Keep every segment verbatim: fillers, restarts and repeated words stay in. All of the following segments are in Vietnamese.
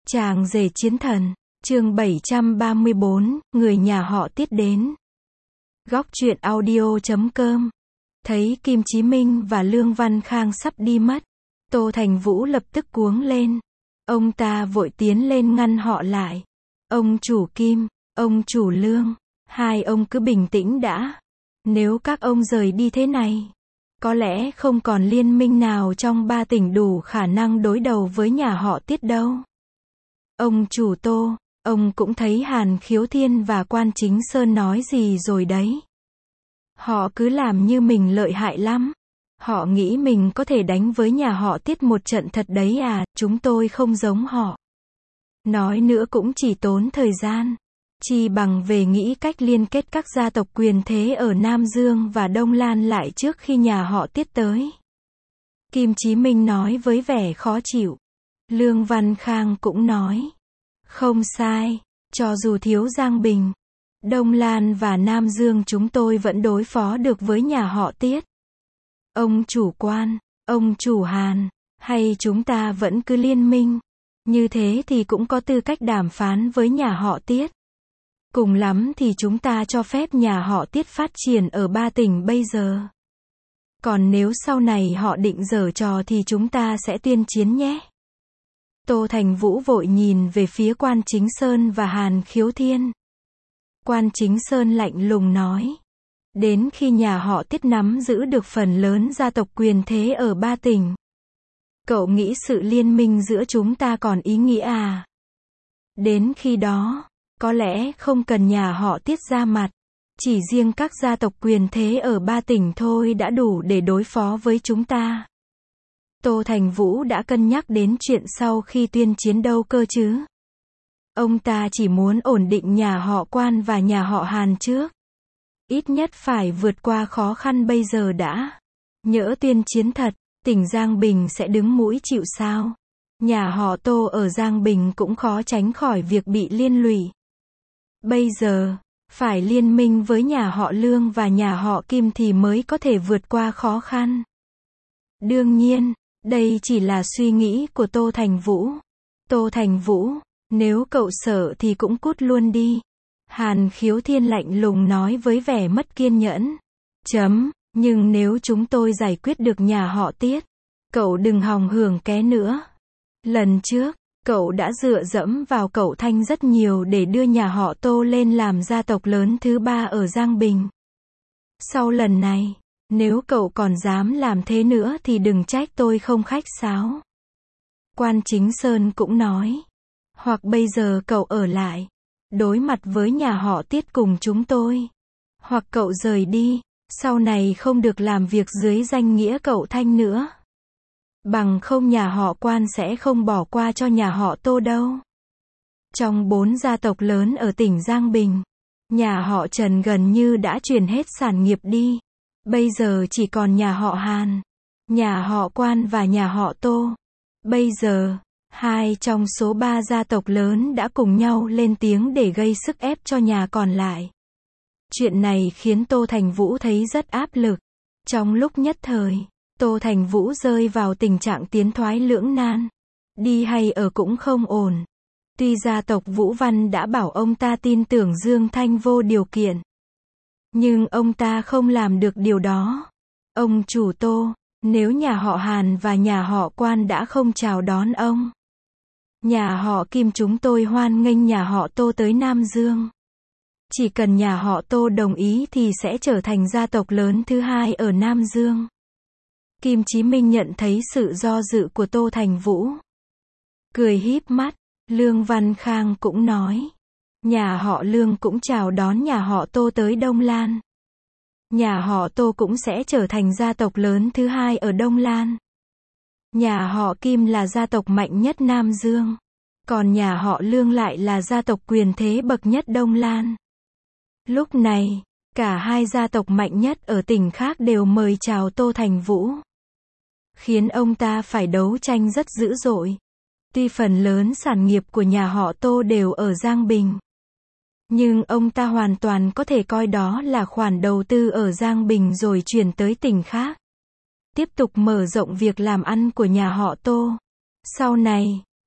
Chàng rể chiến thần, chương bảy trăm ba mươi bốn, người nhà họ Tiết đến. Góc truyện audio chấm com. Thấy Kim Chí Minh và Lương Văn Khang sắp đi mất, Tô Thành Vũ lập tức cuống lên. Ông ta vội tiến lên ngăn họ lại. Ông chủ Kim, ông chủ Lương, hai ông cứ bình tĩnh đã. Nếu các ông rời đi thế này, có lẽ không còn liên minh nào trong ba tỉnh đủ khả năng đối đầu với nhà họ Tiết đâu. Ông chủ Tô, ông cũng thấy Hàn Khiếu Thiên và Quan Chính Sơn nói gì rồi đấy. Họ cứ làm như mình lợi hại lắm. Họ nghĩ mình có thể đánh với nhà họ Tiết một trận thật đấy à, chúng tôi không giống họ. Nói nữa cũng chỉ tốn thời gian. Chi bằng về nghĩ cách liên kết các gia tộc quyền thế ở Nam Dương và Đông Lan lại trước khi nhà họ Tiết tới. Kim Chí Minh nói với vẻ khó chịu. Lương Văn Khang cũng nói. Không sai, cho dù thiếu Giang Bình, Đông Lan và Nam Dương chúng tôi vẫn đối phó được với nhà họ Tiết. Ông chủ Quan, ông chủ Hàn, hay chúng ta vẫn cứ liên minh. Như thế thì cũng có tư cách đàm phán với nhà họ Tiết. Cùng lắm thì chúng ta cho phép nhà họ Tiết phát triển ở ba tỉnh bây giờ. Còn nếu sau này họ định giở trò thì chúng ta sẽ tuyên chiến nhé. Tô Thành Vũ vội nhìn về phía Quan Chính Sơn và Hàn Khiếu Thiên. Quan Chính Sơn lạnh lùng nói. Đến khi nhà họ Tiết nắm giữ được phần lớn gia tộc quyền thế ở ba tỉnh, cậu nghĩ sự liên minh giữa chúng ta còn ý nghĩa à? Đến khi đó, có lẽ không cần nhà họ Tiết ra mặt. Chỉ riêng các gia tộc quyền thế ở ba tỉnh thôi đã đủ để đối phó với chúng ta. Tô Thành Vũ đã cân nhắc đến chuyện sau khi tuyên chiến đâu cơ chứ. Ông ta chỉ muốn ổn định nhà họ Quan và nhà họ Hàn trước. Ít nhất phải vượt qua khó khăn bây giờ đã. Nhỡ tuyên chiến thật, tỉnh Giang Bình sẽ đứng mũi chịu sao. Nhà họ Tô ở Giang Bình cũng khó tránh khỏi việc bị liên lụy. Bây giờ, phải liên minh với nhà họ Lương và nhà họ Kim thì mới có thể vượt qua khó khăn. Đương nhiên, đây chỉ là suy nghĩ của Tô Thành Vũ. Tô Thành Vũ, nếu cậu sợ thì cũng cút luôn đi. Hàn Khiếu Thiên lạnh lùng nói với vẻ mất kiên nhẫn. Chấm, nhưng nếu chúng tôi giải quyết được nhà họ Tiết, cậu đừng hòng hưởng ké nữa. Lần trước, cậu đã dựa dẫm vào cậu Thanh rất nhiều để đưa nhà họ Tô lên làm gia tộc lớn thứ ba ở Giang Bình. Sau lần này, nếu cậu còn dám làm thế nữa thì đừng trách tôi không khách sáo. Quan Chính Sơn cũng nói. Hoặc bây giờ cậu ở lại, đối mặt với nhà họ Tiết cùng chúng tôi. Hoặc cậu rời đi, sau này không được làm việc dưới danh nghĩa cậu Thanh nữa. Bằng không nhà họ Quan sẽ không bỏ qua cho nhà họ Tô đâu. Trong bốn gia tộc lớn ở tỉnh Giang Bình, nhà họ Trần gần như đã chuyển hết sản nghiệp đi. Bây giờ chỉ còn nhà họ Hàn, nhà họ Quan và nhà họ Tô. Bây giờ, hai trong số ba gia tộc lớn đã cùng nhau lên tiếng để gây sức ép cho nhà còn lại. Chuyện này khiến Tô Thành Vũ thấy rất áp lực. Trong lúc nhất thời, Tô Thành Vũ rơi vào tình trạng tiến thoái lưỡng nan. Đi hay ở cũng không ổn. Tuy gia tộc Vũ Văn đã bảo ông ta tin tưởng Dương Thanh vô điều kiện, nhưng ông ta không làm được điều đó. Ông chủ Tô, nếu nhà họ Hàn và nhà họ Quan đã không chào đón ông, nhà họ Kim chúng tôi hoan nghênh nhà họ Tô tới Nam Dương. Chỉ cần nhà họ Tô đồng ý thì sẽ trở thành gia tộc lớn thứ hai ở Nam Dương. Kim Chí Minh nhận thấy sự do dự của Tô Thành Vũ. Cười híp mắt, Lương Văn Khang cũng nói. Nhà họ Lương cũng chào đón nhà họ Tô tới Đông Lan. Nhà họ Tô cũng sẽ trở thành gia tộc lớn thứ hai ở Đông Lan. Nhà họ Kim là gia tộc mạnh nhất Nam Dương. Còn nhà họ Lương lại là gia tộc quyền thế bậc nhất Đông Lan. Lúc này, cả hai gia tộc mạnh nhất ở tỉnh khác đều mời chào Tô Thành Vũ, khiến ông ta phải đấu tranh rất dữ dội. Tuy phần lớn sản nghiệp của nhà họ Tô đều ở Giang Bình, nhưng ông ta hoàn toàn có thể coi đó là khoản đầu tư ở Giang Bình rồi chuyển tới tỉnh khác. Tiếp tục mở rộng việc làm ăn của nhà họ Tô. Sau này,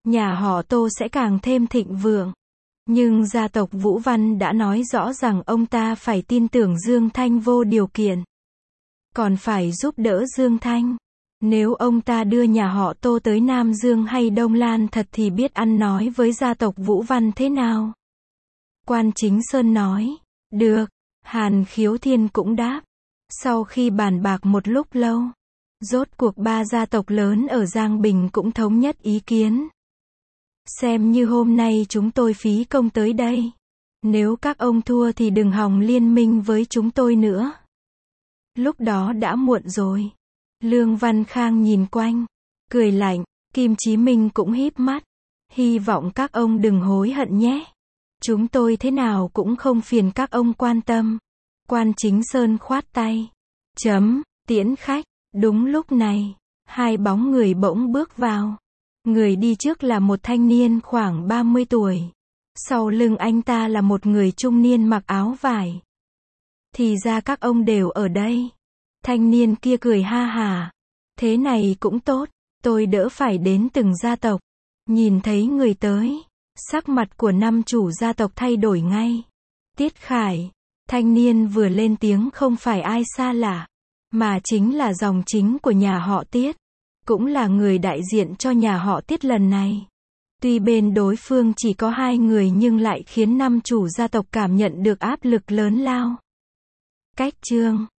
nhà họ Tô sẽ càng thêm thịnh vượng. Nhưng gia tộc Vũ Văn đã nói rõ rằng ông ta phải tin tưởng Dương Thanh vô điều kiện. Còn phải giúp đỡ Dương Thanh. Nếu ông ta đưa nhà họ Tô tới Nam Dương hay Đông Lan thật thì biết ăn nói với gia tộc Vũ Văn thế nào. Quan Chính Sơn nói, được. Hàn Khiếu Thiên cũng đáp. Sau khi bàn bạc một lúc lâu, rốt cuộc ba gia tộc lớn ở Giang Bình cũng thống nhất ý kiến. Xem như hôm nay chúng tôi phí công tới đây. Nếu các ông thua thì đừng hòng liên minh với chúng tôi nữa. Lúc đó đã muộn rồi. Lương Văn Khang nhìn quanh, cười lạnh, Kim Chí Minh cũng híp mắt. Hy vọng các ông đừng hối hận nhé. Chúng tôi thế nào cũng không phiền các ông quan tâm. Quan Chính Sơn khoát tay. Chấm, tiễn khách. Đúng lúc này, hai bóng người bỗng bước vào. Người đi trước là một thanh niên khoảng ba mươi tuổi. Sau lưng anh ta là một người trung niên mặc áo vải. Thì ra các ông đều ở đây. Thanh niên kia cười ha hả. Thế này cũng tốt, tôi đỡ phải đến từng gia tộc. Nhìn thấy người tới, sắc mặt của năm chủ gia tộc thay đổi ngay. Tiết Khải, thanh niên vừa lên tiếng không phải ai xa lạ, mà chính là dòng chính của nhà họ Tiết. Cũng là người đại diện cho nhà họ Tiết lần này. Tuy bên đối phương chỉ có hai người nhưng lại khiến năm chủ gia tộc cảm nhận được áp lực lớn lao. Cách chương